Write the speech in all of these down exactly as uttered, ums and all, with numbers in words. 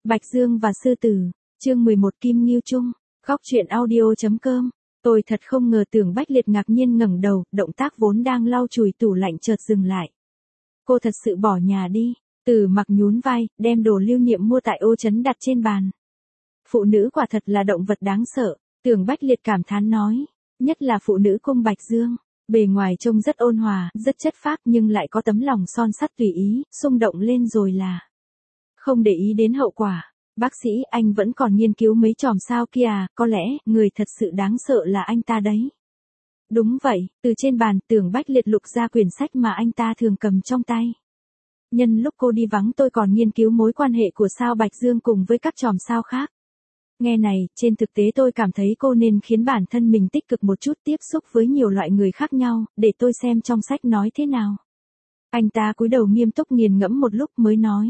Bạch Dương và Sư Tử, chương mười một Kim Ngưu Chung, góc truyện audio.com. Tôi thật không ngờ Tưởng Bách Liệt ngạc nhiên ngẩng đầu, động tác vốn đang lau chùi tủ lạnh chợt dừng lại. Cô thật sự bỏ nhà đi. Từ Mặc nhún vai, đem đồ lưu niệm mua tại ô trấn đặt trên bàn. Phụ nữ quả thật là động vật đáng sợ, Tưởng Bách Liệt cảm thán nói. Nhất là phụ nữ cung Bạch Dương. Bề ngoài trông rất ôn hòa, rất chất phác nhưng lại có tấm lòng son sắt tùy ý, xung động lên rồi là. Không để ý đến hậu quả. Bác sĩ, anh vẫn còn nghiên cứu mấy chòm sao kia à, có lẽ, người thật sự đáng sợ là anh ta đấy. Đúng vậy, từ trên bàn, Tưởng Bách Liệt lục ra quyển sách mà anh ta thường cầm trong tay. Nhân lúc cô đi vắng tôi còn nghiên cứu mối quan hệ của sao Bạch Dương cùng với các chòm sao khác. Nghe này, trên thực tế tôi cảm thấy cô nên khiến bản thân mình tích cực một chút tiếp xúc với nhiều loại người khác nhau, để tôi xem trong sách nói thế nào. Anh ta cúi đầu nghiêm túc nghiền ngẫm một lúc mới nói.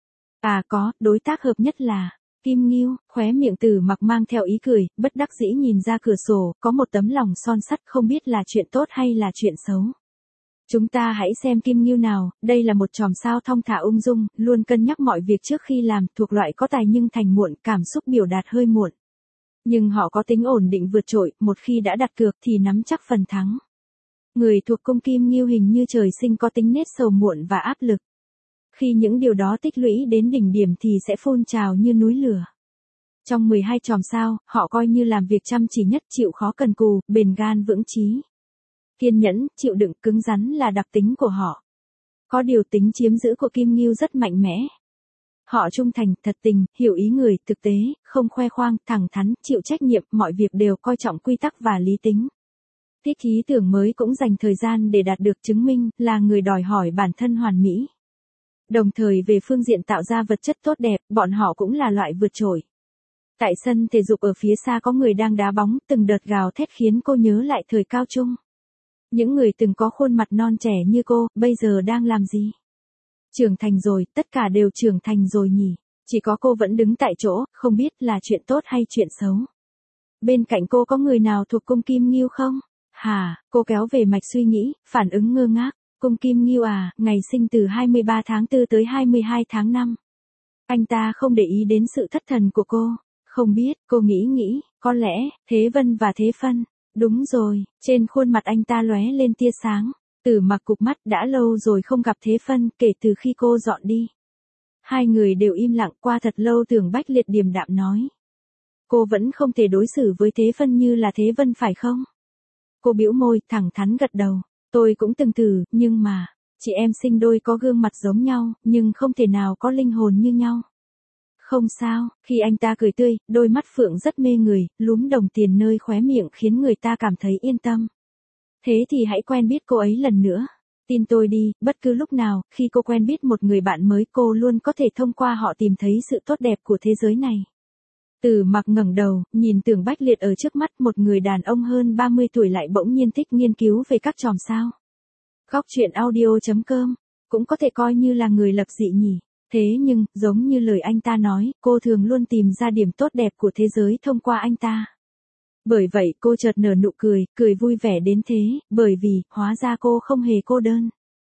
À có, đối tác hợp nhất là Kim Ngưu, khóe miệng Từ Mặc mang theo ý cười, bất đắc dĩ nhìn ra cửa sổ, có một tấm lòng son sắt không biết là chuyện tốt hay là chuyện xấu. Chúng ta hãy xem Kim Ngưu nào, đây là một chòm sao thong thả ung dung, luôn cân nhắc mọi việc trước khi làm, thuộc loại có tài nhưng thành muộn, cảm xúc biểu đạt hơi muộn. Nhưng họ có tính ổn định vượt trội, một khi đã đặt cược thì nắm chắc phần thắng. Người thuộc cung Kim Ngưu hình như trời sinh có tính nết sầu muộn và áp lực. Khi những điều đó tích lũy đến đỉnh điểm thì sẽ phun trào như núi lửa. Trong mười hai chòm sao, họ coi như làm việc chăm chỉ nhất, chịu khó cần cù, bền gan vững chí. Kiên nhẫn, chịu đựng, cứng rắn là đặc tính của họ. Có điều tính chiếm giữ của Kim Ngưu rất mạnh mẽ. Họ trung thành, thật tình, hiểu ý người, thực tế, không khoe khoang, thẳng thắn, chịu trách nhiệm, mọi việc đều coi trọng quy tắc và lý tính. Thích ý tưởng mới cũng dành thời gian để đạt được chứng minh, là người đòi hỏi bản thân hoàn mỹ. Đồng thời về phương diện tạo ra vật chất tốt đẹp, bọn họ cũng là loại vượt trội. Tại sân thể dục ở phía xa có người đang đá bóng, từng đợt gào thét khiến cô nhớ lại thời cao trung. Những người từng có khuôn mặt non trẻ như cô, bây giờ đang làm gì? Trưởng thành rồi, tất cả đều trưởng thành rồi nhỉ. Chỉ có cô vẫn đứng tại chỗ, không biết là chuyện tốt hay chuyện xấu. Bên cạnh cô có người nào thuộc cung Kim Ngưu không? Hà, cô kéo về mạch suy nghĩ, phản ứng ngơ ngác. Cung Kim Ngưu à, ngày sinh từ hai mươi ba tháng tư tới hai mươi hai tháng năm. Anh ta không để ý đến sự thất thần của cô. Không biết, cô nghĩ nghĩ, có lẽ, Thế Vân và Thế Phân. Đúng rồi, trên khuôn mặt anh ta lóe lên tia sáng. Từ Mặc cụp mắt, đã lâu rồi không gặp Thế Phân, kể từ khi cô dọn đi. Hai người đều im lặng, qua thật lâu Tưởng Bách Liệt điềm đạm nói. Cô vẫn không thể đối xử với Thế Phân như là Thế Vân phải không? Cô bĩu môi, thẳng thắn gật đầu. Tôi cũng từng thử, nhưng mà, chị em sinh đôi có gương mặt giống nhau, nhưng không thể nào có linh hồn như nhau. Không sao, khi anh ta cười tươi, đôi mắt phượng rất mê người, lúm đồng tiền nơi khóe miệng khiến người ta cảm thấy yên tâm. Thế thì hãy quen biết cô ấy lần nữa. Tin tôi đi, bất cứ lúc nào, khi cô quen biết một người bạn mới cô luôn có thể thông qua họ tìm thấy sự tốt đẹp của thế giới này. Từ Mặc ngẩng đầu, nhìn Tưởng Bách Liệt ở trước mắt, một người đàn ông hơn ba mươi tuổi lại bỗng nhiên thích nghiên cứu về các chòm sao. Góc truyện audio.com, cũng có thể coi như là người lập dị nhỉ. Thế nhưng, giống như lời anh ta nói, cô thường luôn tìm ra điểm tốt đẹp của thế giới thông qua anh ta. Bởi vậy cô chợt nở nụ cười, cười vui vẻ đến thế, bởi vì, hóa ra cô không hề cô đơn.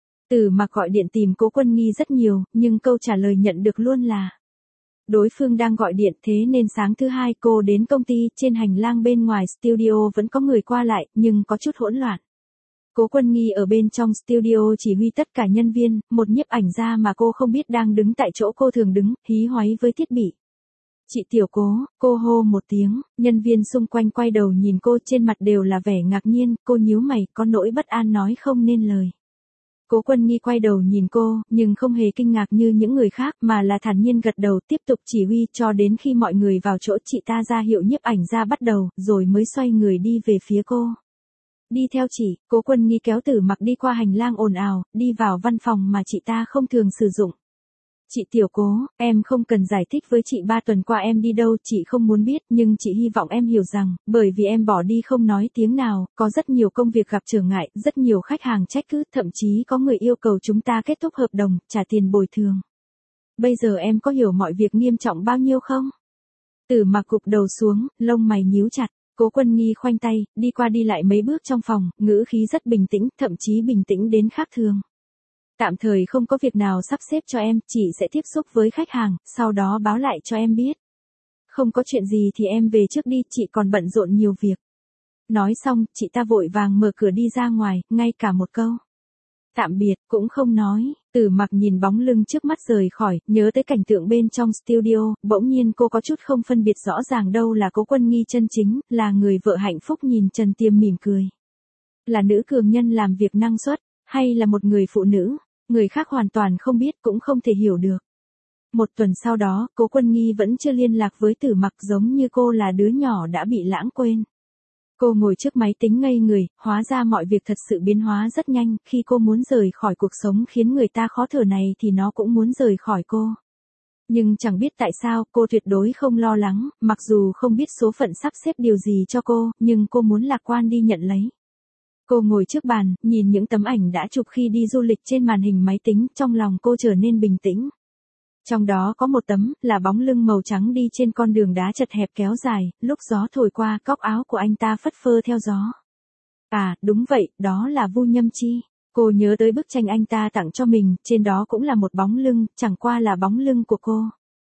Từ Mặc gọi điện tìm Cố Quân Nghi rất nhiều, nhưng câu trả lời nhận được luôn là đối phương đang gọi điện, thế nên sáng thứ hai cô đến công ty, trên hành lang bên ngoài studio vẫn có người qua lại, nhưng có chút hỗn loạn. Cố Quân Nghi ở bên trong studio chỉ huy tất cả nhân viên, một nhiếp ảnh gia mà cô không biết đang đứng tại chỗ cô thường đứng, hí hoáy với thiết bị. Chị Tiểu Cố, cô hô một tiếng, nhân viên xung quanh quay đầu nhìn cô, trên mặt đều là vẻ ngạc nhiên, cô nhíu mày, có nỗi bất an nói không nên lời. Cố Quân Nghi quay đầu nhìn cô, nhưng không hề kinh ngạc như những người khác, mà là thản nhiên gật đầu tiếp tục chỉ huy cho đến khi mọi người vào chỗ chị ta ra hiệu nhiếp ảnh gia bắt đầu, rồi mới xoay người đi về phía cô. Đi theo chị, Cố Quân Nghi kéo Tử Mặc đi qua hành lang ồn ào, đi vào văn phòng mà chị ta không thường sử dụng. Chị Tiểu Cố, em không cần giải thích với chị ba tuần qua em đi đâu, chị không muốn biết, nhưng chị hy vọng em hiểu rằng, bởi vì em bỏ đi không nói tiếng nào, có rất nhiều công việc gặp trở ngại, rất nhiều khách hàng trách cứ, thậm chí có người yêu cầu chúng ta kết thúc hợp đồng, trả tiền bồi thường. Bây giờ em có hiểu mọi việc nghiêm trọng bao nhiêu không? Tử Mặc cụp đầu xuống, lông mày nhíu chặt. Cố Quân Nghi khoanh tay, đi qua đi lại mấy bước trong phòng, ngữ khí rất bình tĩnh, thậm chí bình tĩnh đến khác thường. Tạm thời không có việc nào sắp xếp cho em, chị sẽ tiếp xúc với khách hàng, sau đó báo lại cho em biết. Không có chuyện gì thì em về trước đi, chị còn bận rộn nhiều việc. Nói xong, chị ta vội vàng mở cửa đi ra ngoài, ngay cả một câu tạm biệt cũng không nói. Tử Mặc nhìn bóng lưng trước mắt rời khỏi, nhớ tới cảnh tượng bên trong studio, bỗng nhiên cô có chút không phân biệt rõ ràng đâu là Cố Quân Nghi chân chính, là người vợ hạnh phúc nhìn Trần Tiêm mỉm cười. Là nữ cường nhân làm việc năng suất, hay là một người phụ nữ, người khác hoàn toàn không biết cũng không thể hiểu được. Một tuần sau đó, Cố Quân Nghi vẫn chưa liên lạc với Tử Mặc, giống như cô là đứa nhỏ đã bị lãng quên. Cô ngồi trước máy tính ngây người, hóa ra mọi việc thật sự biến hóa rất nhanh, khi cô muốn rời khỏi cuộc sống khiến người ta khó thở này thì nó cũng muốn rời khỏi cô. Nhưng chẳng biết tại sao, cô tuyệt đối không lo lắng, mặc dù không biết số phận sắp xếp điều gì cho cô, nhưng cô muốn lạc quan đi nhận lấy. Cô ngồi trước bàn, nhìn những tấm ảnh đã chụp khi đi du lịch trên màn hình máy tính, trong lòng cô trở nên bình tĩnh. Trong đó có một tấm, là bóng lưng màu trắng đi trên con đường đá chật hẹp kéo dài, lúc gió thổi qua, góc áo của anh ta phất phơ theo gió. À, đúng vậy, đó là Vu Nhâm Chi. Cô nhớ tới bức tranh anh ta tặng cho mình, trên đó cũng là một bóng lưng, chẳng qua là bóng lưng của cô.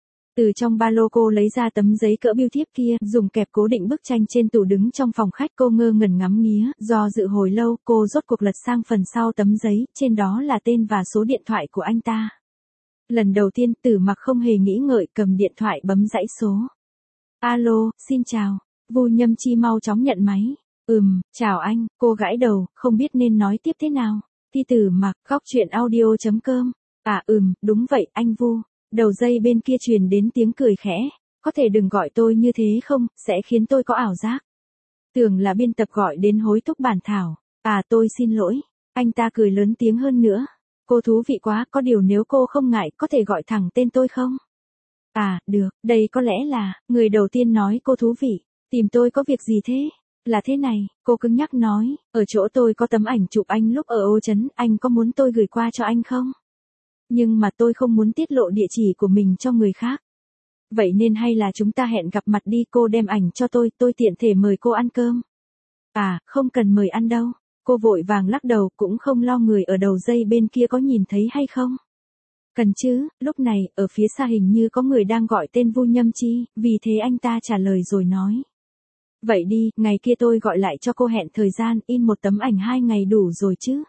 Từ trong ba lô cô lấy ra tấm giấy cỡ bưu thiếp kia, dùng kẹp cố định bức tranh trên tủ đứng trong phòng khách. Cô ngơ ngẩn ngắm nghía, do dự hồi lâu, cô rốt cuộc lật sang phần sau tấm giấy, trên đó là tên và số điện thoại của anh ta. Lần đầu tiên, Tử Mặc không hề nghĩ ngợi cầm điện thoại bấm dãy số. Alo, xin chào. Vu Nhâm Chi mau chóng nhận máy. Ừm, chào anh, cô gãi đầu, không biết nên nói tiếp thế nào. Ti Tử Mặc, góc chuyện audio chấm com. À ừm, đúng vậy, anh Vu. Đầu dây bên kia truyền đến tiếng cười khẽ. Có thể đừng gọi tôi như thế không, sẽ khiến tôi có ảo giác. Tưởng là biên tập gọi đến hối thúc bản thảo. À tôi xin lỗi. Anh ta cười lớn tiếng hơn nữa. Cô thú vị quá, có điều nếu cô không ngại, có thể gọi thẳng tên tôi không? À, được, đây có lẽ là, người đầu tiên nói cô thú vị. Tìm tôi có việc gì thế? Là thế này, cô cứng nhắc nói, ở chỗ tôi có tấm ảnh chụp anh lúc ở Ô Trấn, anh có muốn tôi gửi qua cho anh không? Nhưng mà tôi không muốn tiết lộ địa chỉ của mình cho người khác. Vậy nên hay là chúng ta hẹn gặp mặt đi, cô đem ảnh cho tôi, tôi tiện thể mời cô ăn cơm. À, không cần mời ăn đâu. Cô vội vàng lắc đầu, cũng không lo người ở đầu dây bên kia có nhìn thấy hay không. Cần chứ, lúc này, ở phía xa hình như có người đang gọi tên Vu Nhâm Chi, vì thế anh ta trả lời rồi nói. Vậy đi, ngày kia tôi gọi lại cho cô, hẹn thời gian, in một tấm ảnh hai ngày đủ rồi chứ.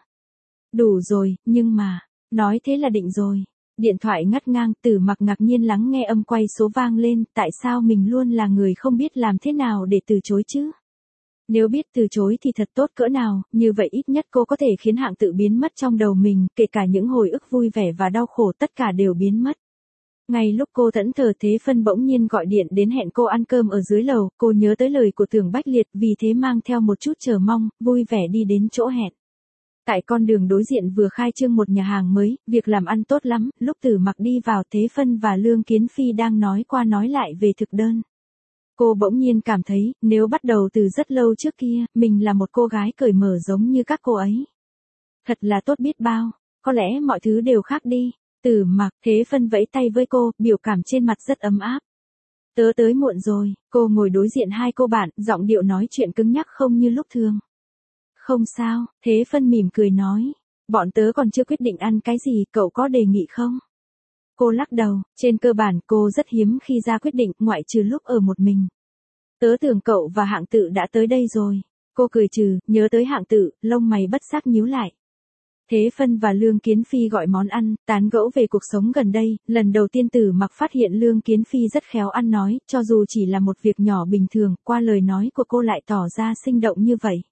Đủ rồi, nhưng mà, nói thế là định rồi. Điện thoại ngắt ngang, Tử Mặc ngạc nhiên lắng nghe âm quay số vang lên, tại sao mình luôn là người không biết làm thế nào để từ chối chứ? Nếu biết từ chối thì thật tốt cỡ nào, như vậy ít nhất cô có thể khiến hạng tự biến mất trong đầu mình, kể cả những hồi ức vui vẻ và đau khổ tất cả đều biến mất. Ngay lúc cô thẫn thờ, Thế Phân bỗng nhiên gọi điện đến hẹn cô ăn cơm ở dưới lầu, cô nhớ tới lời của Tưởng Bách Liệt, vì thế mang theo một chút chờ mong, vui vẻ đi đến chỗ hẹn. Tại con đường đối diện vừa khai trương một nhà hàng mới, việc làm ăn tốt lắm, lúc Tử Mặc đi vào, Thế Phân và Lương Kiến Phi đang nói qua nói lại về thực đơn. Cô bỗng nhiên cảm thấy, nếu bắt đầu từ rất lâu trước kia, mình là một cô gái cởi mở giống như các cô ấy. Thật là tốt biết bao, có lẽ mọi thứ đều khác đi. Tử Mặc, Thế Phân vẫy tay với cô, biểu cảm trên mặt rất ấm áp. Tớ tới muộn rồi, cô ngồi đối diện hai cô bạn, giọng điệu nói chuyện cứng nhắc không như lúc thường. Không sao, Thế Phân mỉm cười nói, bọn tớ còn chưa quyết định ăn cái gì, cậu có đề nghị không? Cô lắc đầu, trên cơ bản cô rất hiếm khi ra quyết định, ngoại trừ lúc ở một mình. Tớ tưởng cậu và Hạng Tự đã tới đây rồi. Cô cười trừ, nhớ tới Hạng Tự, lông mày bất giác nhíu lại. Thế Phân và Lương Kiến Phi gọi món ăn, tán gẫu về cuộc sống gần đây, lần đầu tiên Tử Mặc phát hiện Lương Kiến Phi rất khéo ăn nói, cho dù chỉ là một việc nhỏ bình thường, qua lời nói của cô lại tỏ ra sinh động như vậy.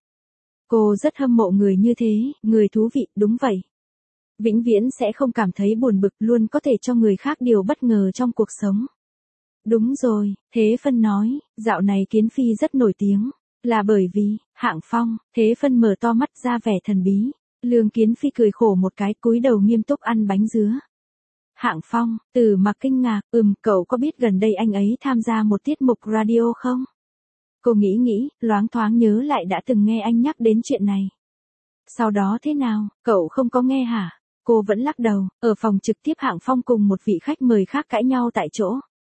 Cô rất hâm mộ người như thế, người thú vị, đúng vậy. Vĩnh viễn sẽ không cảm thấy buồn bực, luôn có thể cho người khác điều bất ngờ trong cuộc sống. Đúng rồi, Thế Phân nói, dạo này Kiến Phi rất nổi tiếng, là bởi vì, Hạng Phong. Thế Phân mở to mắt ra vẻ thần bí. Lương Kiến Phi cười khổ một cái, cúi đầu nghiêm túc ăn bánh dứa. Hạng Phong, Tử Mặc kinh ngạc, ừm, cậu có biết gần đây anh ấy tham gia một tiết mục radio không? Cô nghĩ nghĩ, loáng thoáng nhớ lại đã từng nghe anh nhắc đến chuyện này. Sau đó thế nào, cậu không có nghe hả? Cô vẫn lắc đầu, ở phòng trực tiếp Hạng Phong cùng một vị khách mời khác cãi nhau tại chỗ.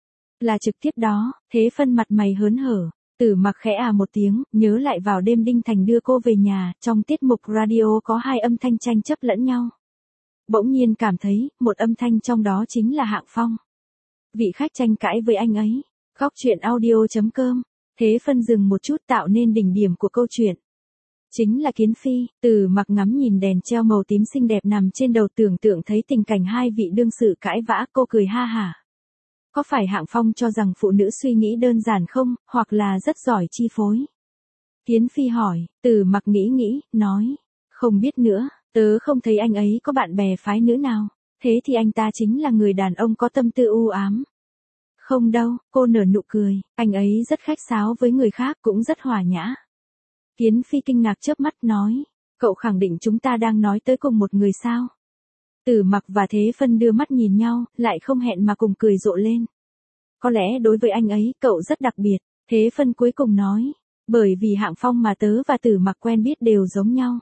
Là trực tiếp đó, Thế Phân mặt mày hớn hở. Tử Mặc khẽ à một tiếng, nhớ lại vào đêm Đinh Thành đưa cô về nhà, trong tiết mục radio có hai âm thanh tranh chấp lẫn nhau. bỗng nhiên cảm thấy, một âm thanh trong đó chính là Hạng Phong. Vị khách tranh cãi với anh ấy. Góc chuyện audio.com. Thế Phân dừng một chút tạo nên đỉnh điểm của câu chuyện. Chính là Kiến Phi. Từ Mặc ngắm nhìn đèn treo màu tím xinh đẹp nằm trên đầu, tưởng tượng thấy tình cảnh hai vị đương sự cãi vã, cô cười ha hả. Có phải Hạng Phong cho rằng phụ nữ suy nghĩ đơn giản không, hoặc là rất giỏi chi phối? Kiến Phi hỏi. Từ Mặc nghĩ nghĩ, nói. Không biết nữa, tớ không thấy anh ấy có bạn bè phái nữ nào. Thế thì anh ta chính là người đàn ông có tâm tư u ám. Không đâu, cô nở nụ cười, anh ấy rất khách sáo với người khác, cũng rất hòa nhã. Kiến Phi kinh ngạc chớp mắt nói. Cậu khẳng định chúng ta đang nói tới cùng một người sao? Từ Mặc và Thế Phân đưa mắt nhìn nhau, lại không hẹn mà cùng cười rộ lên. Có lẽ đối với anh ấy, cậu rất đặc biệt. Thế Phân cuối cùng nói. Bởi vì Hạng Phong mà tớ và Từ Mặc quen biết đều giống nhau.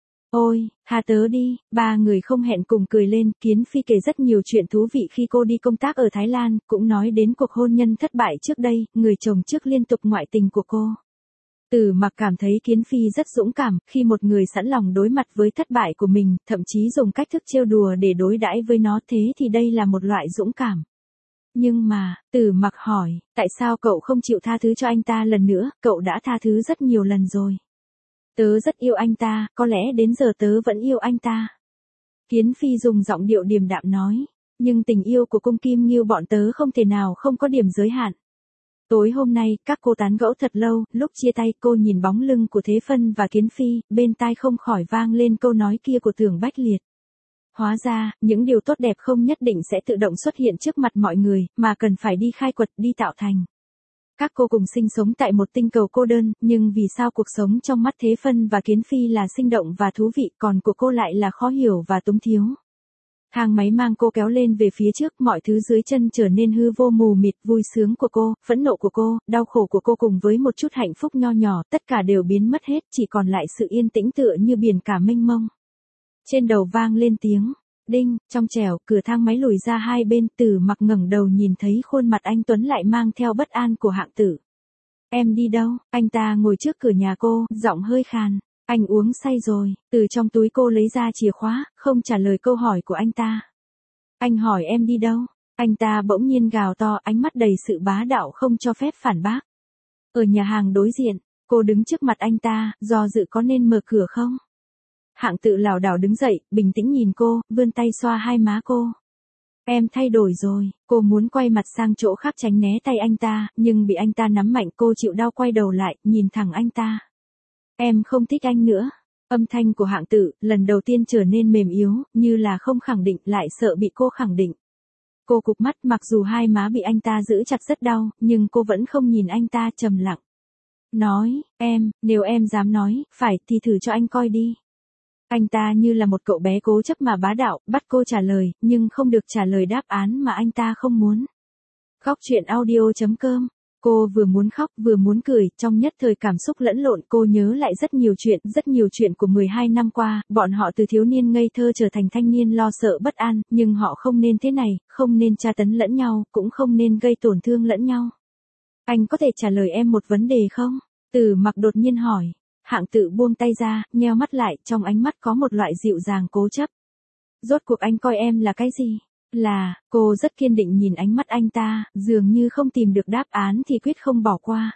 Ôi, tha tớ đi. Ba người không hẹn cùng cười lên. Kiến Phi kể rất nhiều chuyện thú vị khi cô đi công tác ở Thái Lan, cũng nói đến cuộc hôn nhân thất bại trước đây, người chồng trước liên tục ngoại tình của cô. Từ Mặc cảm thấy Kiến Phi rất dũng cảm, khi một người sẵn lòng đối mặt với thất bại của mình, thậm chí dùng cách thức trêu đùa để đối đãi với nó, thế thì đây là một loại dũng cảm. Nhưng mà, Từ Mặc hỏi, tại sao cậu không chịu tha thứ cho anh ta lần nữa, cậu đã tha thứ rất nhiều lần rồi. Tớ rất yêu anh ta, có lẽ đến giờ tớ vẫn yêu anh ta. Kiến Phi dùng giọng điệu điềm đạm nói, nhưng tình yêu của cung Kim Ngưu bọn tớ không thể nào không có điểm giới hạn. Tối hôm nay, các cô tán gẫu thật lâu, lúc chia tay cô nhìn bóng lưng của Thế Phân và Kiến Phi, bên tai không khỏi vang lên câu nói kia của Tưởng Bách Liệt. Hóa ra, những điều tốt đẹp không nhất định sẽ tự động xuất hiện trước mặt mọi người, mà cần phải đi khai quật, đi tạo thành. Các cô cùng sinh sống tại một tinh cầu cô đơn, nhưng vì sao cuộc sống trong mắt Thế Phân và Kiến Phi là sinh động và thú vị, còn của cô lại là khó hiểu và túng thiếu. Thang máy mang cô kéo lên về phía trước, mọi thứ dưới chân trở nên hư vô mù mịt, vui sướng của cô, phẫn nộ của cô, đau khổ của cô cùng với một chút hạnh phúc nho nhỏ, tất cả đều biến mất hết, chỉ còn lại sự yên tĩnh tựa như biển cả mênh mông. Trên đầu vang lên tiếng đinh, trong trẻo, cửa thang máy lùi ra hai bên, Từ Mặc ngẩng đầu nhìn thấy khuôn mặt anh tuấn lại mang theo bất an của Hạng Tử. Em đi đâu? Anh ta ngồi trước cửa nhà cô, giọng hơi khàn. Anh uống say rồi. Từ trong túi cô lấy ra chìa khóa, không trả lời câu hỏi của anh ta. Anh hỏi em đi đâu? Anh ta bỗng nhiên gào to, ánh mắt đầy sự bá đạo không cho phép phản bác. Ở nhà hàng đối diện, cô đứng trước mặt anh ta, do dự có nên mở cửa không? Hạng Tự lảo đảo đứng dậy, bình tĩnh nhìn cô, vươn tay xoa hai má cô. Em thay đổi rồi. Cô muốn quay mặt sang chỗ khác tránh né tay anh ta, nhưng bị anh ta nắm mạnh, cô chịu đau quay đầu lại, nhìn thẳng anh ta. Em không thích anh nữa. Âm thanh của Hạng Tự, lần đầu tiên trở nên mềm yếu, như là không khẳng định, lại sợ bị cô khẳng định. Cô cụp mắt, mặc dù hai má bị anh ta giữ chặt rất đau, nhưng cô vẫn không nhìn anh ta, trầm lặng. Nói, em, nếu em dám nói, phải, thì thử cho anh coi đi. Anh ta như là một cậu bé cố chấp mà bá đạo, bắt cô trả lời, nhưng không được trả lời đáp án mà anh ta không muốn. Góc chuyện audio.com. Cô vừa muốn khóc vừa muốn cười, trong nhất thời cảm xúc lẫn lộn, cô nhớ lại rất nhiều chuyện, rất nhiều chuyện của mười hai năm qua, bọn họ từ thiếu niên ngây thơ trở thành thanh niên lo sợ bất an, nhưng họ không nên thế này, không nên tra tấn lẫn nhau, cũng không nên gây tổn thương lẫn nhau. Anh có thể trả lời em một vấn đề không? Từ Mặc đột nhiên hỏi. Hạng Tự buông tay ra, nheo mắt lại, trong ánh mắt có một loại dịu dàng cố chấp. Rốt cuộc anh coi em là cái gì? Là, cô rất kiên định nhìn ánh mắt anh ta, dường như không tìm được đáp án thì quyết không bỏ qua.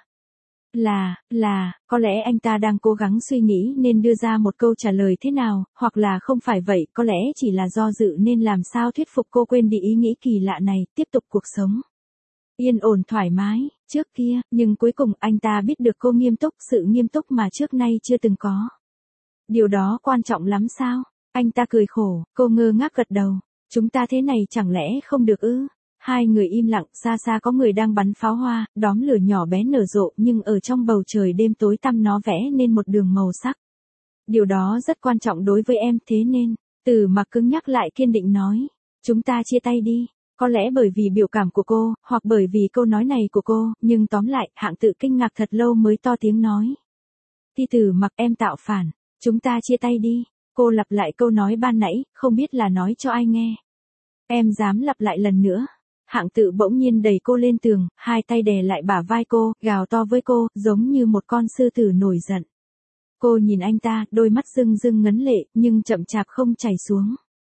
Là, là, có lẽ anh ta đang cố gắng suy nghĩ nên đưa ra một câu trả lời thế nào, hoặc là không phải vậy, có lẽ chỉ là do dự nên làm sao thuyết phục cô quên đi ý nghĩ kỳ lạ này, tiếp tục cuộc sống. Yên ổn thoải mái, trước kia, nhưng cuối cùng anh ta biết được cô nghiêm túc, sự nghiêm túc mà trước nay chưa từng có. Điều đó quan trọng lắm sao? Anh ta cười khổ, cô ngơ ngác gật đầu. Chúng ta thế này chẳng lẽ không được ư? Hai người im lặng, xa xa có người đang bắn pháo hoa, đóm lửa nhỏ bé nở rộ, nhưng ở trong bầu trời đêm tối tăm nó vẽ nên một đường màu sắc. Điều đó rất quan trọng đối với em, thế nên, Từ Mặc cứng nhắc lại kiên định nói, chúng ta chia tay đi. Có lẽ bởi vì biểu cảm của cô, hoặc bởi vì câu nói này của cô, nhưng tóm lại, Hạng Tự kinh ngạc thật lâu mới to tiếng nói. Thì Từ Mặc, em tạo phản, chúng ta chia tay đi. Cô lặp lại câu nói ban nãy, không biết là nói cho ai nghe. Em dám lặp lại lần nữa. Hạng Tự bỗng nhiên đẩy cô lên tường, hai tay đè lại bả vai cô, gào to với cô, giống như một con sư tử nổi giận. Cô nhìn anh ta, đôi mắt rưng rưng ngấn lệ, nhưng chậm chạp không chảy xuống.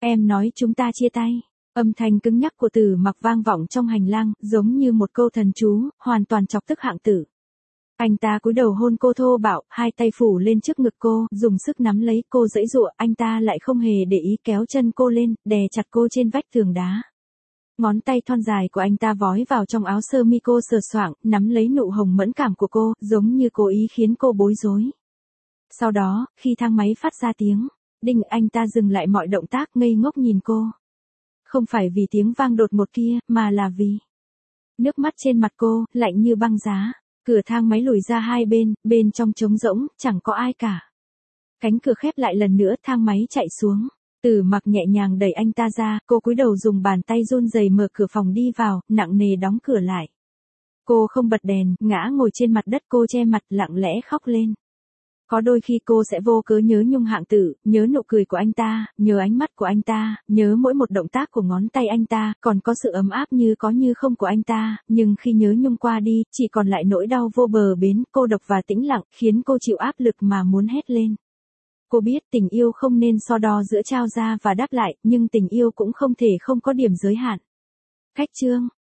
Em nói chúng ta chia tay. Âm thanh cứng nhắc của Tử Mặc vang vọng trong hành lang, giống như một câu thần chú, hoàn toàn chọc tức Hạng Tử. Anh ta cúi đầu hôn cô thô bạo, hai tay phủ lên trước ngực cô, dùng sức nắm lấy cô giãy giụa, anh ta lại không hề để ý kéo chân cô lên, đè chặt cô trên vách tường đá. Ngón tay thon dài của anh ta vói vào trong áo sơ mi cô sờ soạng, nắm lấy nụ hồng mẫn cảm của cô, giống như cố ý khiến cô bối rối. Sau đó, khi thang máy phát ra tiếng đinh, anh ta dừng lại mọi động tác, ngây ngốc nhìn cô. Không phải vì tiếng vang đột ngột kia, mà là vì nước mắt trên mặt cô, lạnh như băng giá. Cửa thang máy lùi ra hai bên, bên trong trống rỗng, chẳng có ai cả. Cánh cửa khép lại lần nữa, thang máy chạy xuống. Tử Mặc nhẹ nhàng đẩy anh ta ra, cô cúi đầu dùng bàn tay run rẩy mở cửa phòng đi vào, nặng nề đóng cửa lại. Cô không bật đèn, ngã ngồi trên mặt đất, cô che mặt, lặng lẽ khóc lên. Có đôi khi cô sẽ vô cớ nhớ nhung Hạng Tử, nhớ nụ cười của anh ta, nhớ ánh mắt của anh ta, nhớ mỗi một động tác của ngón tay anh ta, còn có sự ấm áp như có như không của anh ta, nhưng khi nhớ nhung qua đi, chỉ còn lại nỗi đau vô bờ bến, cô độc và tĩnh lặng, khiến cô chịu áp lực mà muốn hét lên. Cô biết tình yêu không nên so đo giữa trao ra và đáp lại, nhưng tình yêu cũng không thể không có điểm giới hạn. Khách chương